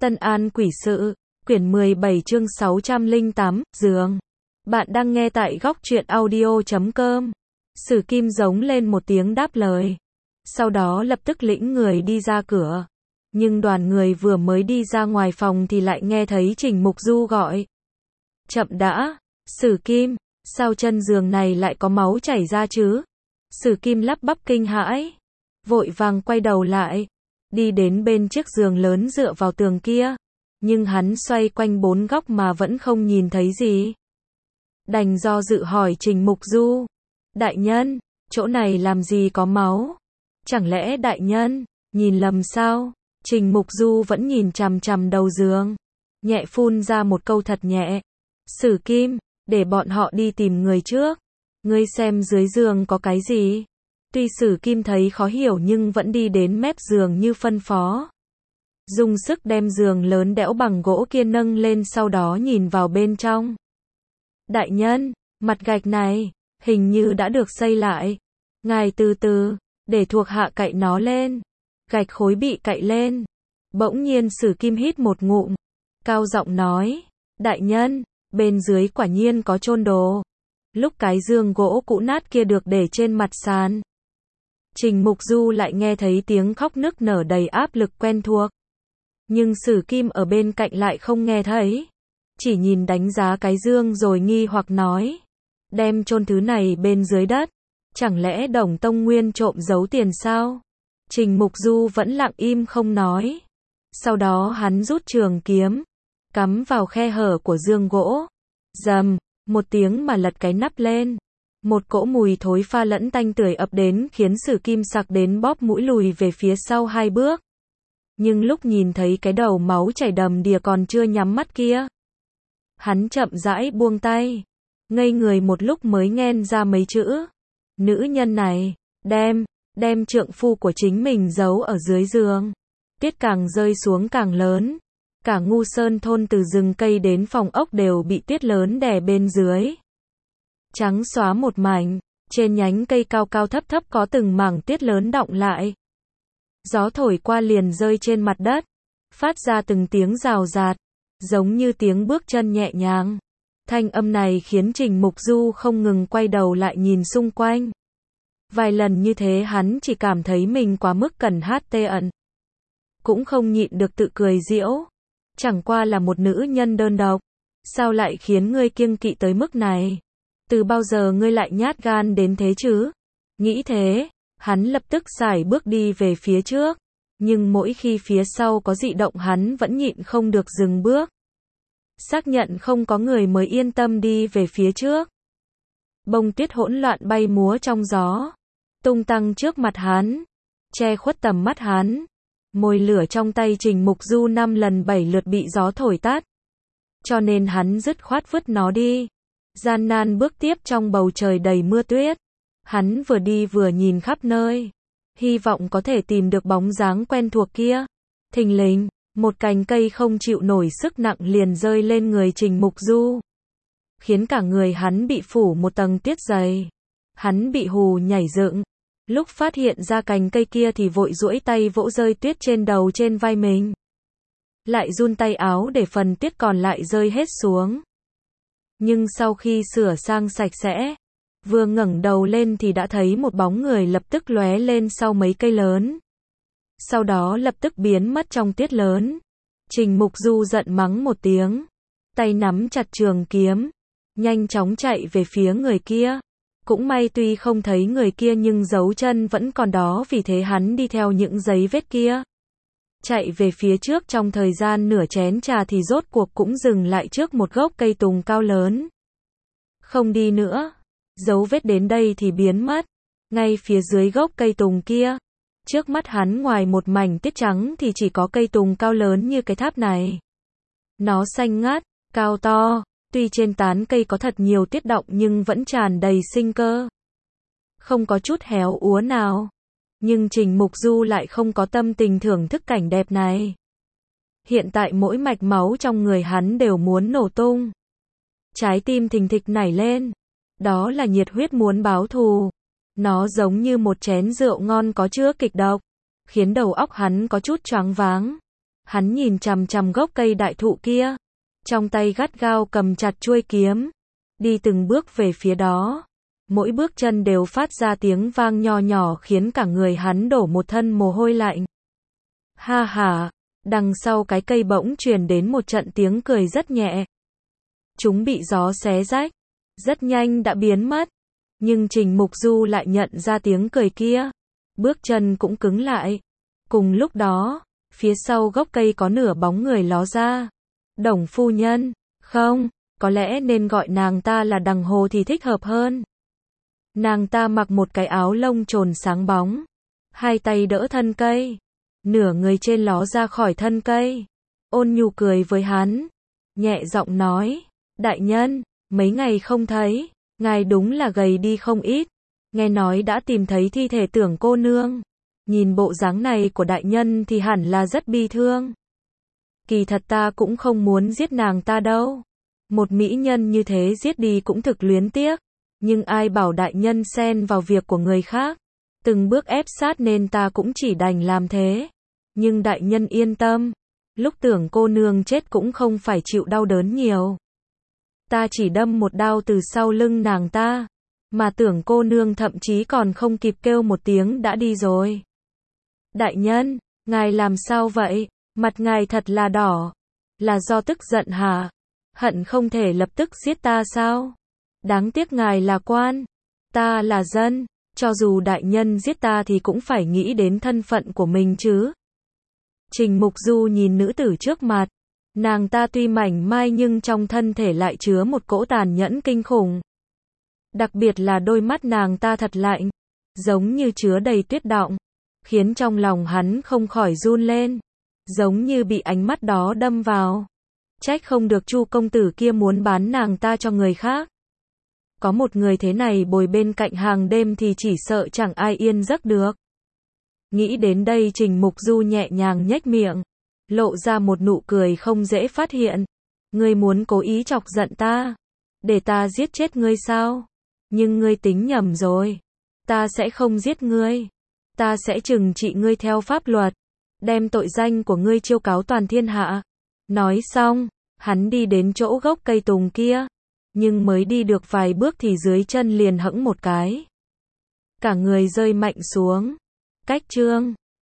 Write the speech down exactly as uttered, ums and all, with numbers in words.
Tân An Quỷ Sự, quyển mười bảy chương sáu trăm lẻ tám, giường. Bạn đang nghe tại góc truyện audio chấm com. Sử Kim giống lên một tiếng đáp lời. Sau đó lập tức lĩnh người đi ra cửa. Nhưng đoàn người vừa mới đi ra ngoài phòng thì lại nghe thấy Trình Mục Du gọi. Chậm đã, Sử Kim, sao chân giường này lại có máu chảy ra chứ? Sử Kim lắp bắp kinh hãi. Vội vàng quay đầu lại. Đi đến bên chiếc giường lớn dựa vào tường kia. Nhưng hắn xoay quanh bốn góc mà vẫn không nhìn thấy gì. Đành do dự hỏi Trình Mục Du. Đại nhân, chỗ này làm gì có máu? Chẳng lẽ đại nhân, nhìn lầm sao? Trình Mục Du vẫn nhìn chằm chằm đầu giường. Nhẹ phun ra một câu thật nhẹ. Sử Kim, để bọn họ đi tìm người trước. Ngươi xem dưới giường có cái gì? Tuy Sử Kim thấy khó hiểu nhưng vẫn đi đến mép giường như phân phó. Dùng sức đem giường lớn đẽo bằng gỗ kia nâng lên sau đó nhìn vào bên trong. Đại nhân, mặt gạch này, hình như đã được xây lại. Ngài từ từ, để thuộc hạ cậy nó lên. Gạch khối bị cậy lên. Bỗng nhiên Sử Kim hít một ngụm. Cao giọng nói, đại nhân, bên dưới quả nhiên có chôn đồ. Lúc cái giường gỗ cũ nát kia được để trên mặt sàn. Trình Mục Du lại nghe thấy tiếng khóc nức nở đầy áp lực quen thuộc. Nhưng Sử Kim ở bên cạnh lại không nghe thấy. Chỉ nhìn đánh giá cái giường rồi nghi hoặc nói. Đem chôn thứ này bên dưới đất. Chẳng lẽ Đồng Tông Nguyên trộm giấu tiền sao? Trình Mục Du vẫn lặng im không nói. Sau đó hắn rút trường kiếm. Cắm vào khe hở của giường gỗ. Rầm, một tiếng mà lật cái nắp lên. Một cỗ mùi thối pha lẫn tanh tưởi ập đến khiến Sử Kim sặc đến bóp mũi lùi về phía sau hai bước. Nhưng lúc nhìn thấy cái đầu máu chảy đầm đìa còn chưa nhắm mắt kia. Hắn chậm rãi buông tay. Ngây người một lúc mới nghe ra mấy chữ. Nữ nhân này, đem, đem trượng phu của chính mình giấu ở dưới giường. Tiết càng rơi xuống càng lớn. Cả Ngu Sơn thôn từ rừng cây đến phòng ốc đều bị tuyết lớn đè bên dưới. Trắng xóa một mảnh, trên nhánh cây cao cao thấp thấp có từng mảng tuyết lớn đọng lại. Gió thổi qua liền rơi trên mặt đất, phát ra từng tiếng rào rạt, giống như tiếng bước chân nhẹ nhàng. Thanh âm này khiến Trình Mục Du không ngừng quay đầu lại nhìn xung quanh. Vài lần như thế hắn chỉ cảm thấy mình quá mức cần hát tê ẩn. Cũng không nhịn được tự cười giễu. Chẳng qua là một nữ nhân đơn độc. Sao lại khiến ngươi kiêng kỵ tới mức này? Từ bao giờ ngươi lại nhát gan đến thế chứ? Nghĩ thế, hắn lập tức sải bước đi về phía trước. Nhưng mỗi khi phía sau có dị động hắn vẫn nhịn không được dừng bước. Xác nhận không có người mới yên tâm đi về phía trước. Bông tuyết hỗn loạn bay múa trong gió. Tung tăng trước mặt hắn. Che khuất tầm mắt hắn. Mồi lửa trong tay Trình Mục Du năm lần bảy lượt bị gió thổi tắt. Cho nên hắn dứt khoát vứt nó đi. Gian nan bước tiếp trong bầu trời đầy mưa tuyết. Hắn vừa đi vừa nhìn khắp nơi. Hy vọng có thể tìm được bóng dáng quen thuộc kia. Thình lình, một cành cây không chịu nổi sức nặng liền rơi lên người Trình Mục Du. Khiến cả người hắn bị phủ một tầng tuyết dày. Hắn bị hù nhảy dựng. Lúc phát hiện ra cành cây kia thì vội duỗi tay vỗ rơi tuyết trên đầu trên vai mình. Lại run tay áo để phần tuyết còn lại rơi hết xuống. Nhưng sau khi sửa sang sạch sẽ, vừa ngẩng đầu lên thì đã thấy một bóng người lập tức lóe lên sau mấy cây lớn. Sau đó lập tức biến mất trong tuyết lớn. Trình Mục Du giận mắng một tiếng. Tay nắm chặt trường kiếm. Nhanh chóng chạy về phía người kia. Cũng may tuy không thấy người kia nhưng dấu chân vẫn còn đó vì thế hắn đi theo những dấu vết kia. Chạy về phía trước trong thời gian nửa chén trà thì rốt cuộc cũng dừng lại trước một gốc cây tùng cao lớn. Không đi nữa. Dấu vết đến đây thì biến mất. Ngay phía dưới gốc cây tùng kia. Trước mắt hắn ngoài một mảnh tuyết trắng thì chỉ có cây tùng cao lớn như cái tháp này. Nó xanh ngắt, cao to. Tuy trên tán cây có thật nhiều tuyết đọng nhưng vẫn tràn đầy sinh cơ. Không có chút héo úa nào. Nhưng Trình Mục Du lại không có tâm tình thưởng thức cảnh đẹp này. Hiện tại mỗi mạch máu trong người hắn đều muốn nổ tung. Trái tim thình thịch nảy lên. Đó là nhiệt huyết muốn báo thù. Nó giống như một chén rượu ngon có chứa kịch độc. Khiến đầu óc hắn có chút choáng váng. Hắn nhìn chằm chằm gốc cây đại thụ kia, trong tay gắt gao cầm chặt chuôi kiếm, đi từng bước về phía đó. Mỗi bước chân đều phát ra tiếng vang nho nhỏ khiến cả người hắn đổ một thân mồ hôi lạnh. Ha ha, đằng sau cái cây bỗng truyền đến một trận tiếng cười rất nhẹ. Chúng bị gió xé rách, rất nhanh đã biến mất. Nhưng Trình Mục Du lại nhận ra tiếng cười kia, bước chân cũng cứng lại. Cùng lúc đó, phía sau gốc cây có nửa bóng người ló ra. Đồng phu nhân, không, có lẽ nên gọi nàng ta là Đằng Hồ thì thích hợp hơn. Nàng ta mặc một cái áo lông trồn sáng bóng, hai tay đỡ thân cây, nửa người trên ló ra khỏi thân cây, ôn nhu cười với hắn, nhẹ giọng nói, đại nhân, mấy ngày không thấy, ngài đúng là gầy đi không ít, nghe nói đã tìm thấy thi thể Tưởng cô nương, nhìn bộ dáng này của đại nhân thì hẳn là rất bi thương. Kỳ thật ta cũng không muốn giết nàng ta đâu, một mỹ nhân như thế giết đi cũng thực luyến tiếc. Nhưng ai bảo đại nhân xen vào việc của người khác, từng bước ép sát nên ta cũng chỉ đành làm thế. Nhưng đại nhân yên tâm, lúc Tưởng cô nương chết cũng không phải chịu đau đớn nhiều. Ta chỉ đâm một đao từ sau lưng nàng ta, mà Tưởng cô nương thậm chí còn không kịp kêu một tiếng đã đi rồi. Đại nhân, ngài làm sao vậy? Mặt ngài thật là đỏ. Là do tức giận hả? Hận không thể lập tức giết ta sao? Đáng tiếc ngài là quan, ta là dân, cho dù đại nhân giết ta thì cũng phải nghĩ đến thân phận của mình chứ. Trình Mục Du nhìn nữ tử trước mặt, nàng ta tuy mảnh mai nhưng trong thân thể lại chứa một cỗ tàn nhẫn kinh khủng. Đặc biệt là đôi mắt nàng ta thật lạnh, giống như chứa đầy tuyết đọng, khiến trong lòng hắn không khỏi run lên, giống như bị ánh mắt đó đâm vào. Trách không được Chu công tử kia muốn bán nàng ta cho người khác. Có một người thế này bồi bên cạnh hàng đêm thì chỉ sợ chẳng ai yên giấc được. Nghĩ đến đây Trình Mục Du nhẹ nhàng nhếch miệng, lộ ra một nụ cười không dễ phát hiện. Ngươi muốn cố ý chọc giận ta, để ta giết chết ngươi sao? Nhưng ngươi tính nhầm rồi. Ta sẽ không giết ngươi. Ta sẽ trừng trị ngươi theo pháp luật, đem tội danh của ngươi chiêu cáo toàn thiên hạ. Nói xong, hắn đi đến chỗ gốc cây tùng kia. Nhưng mới đi được vài bước thì dưới chân liền hẫng một cái. Cả người rơi mạnh xuống. Cách chương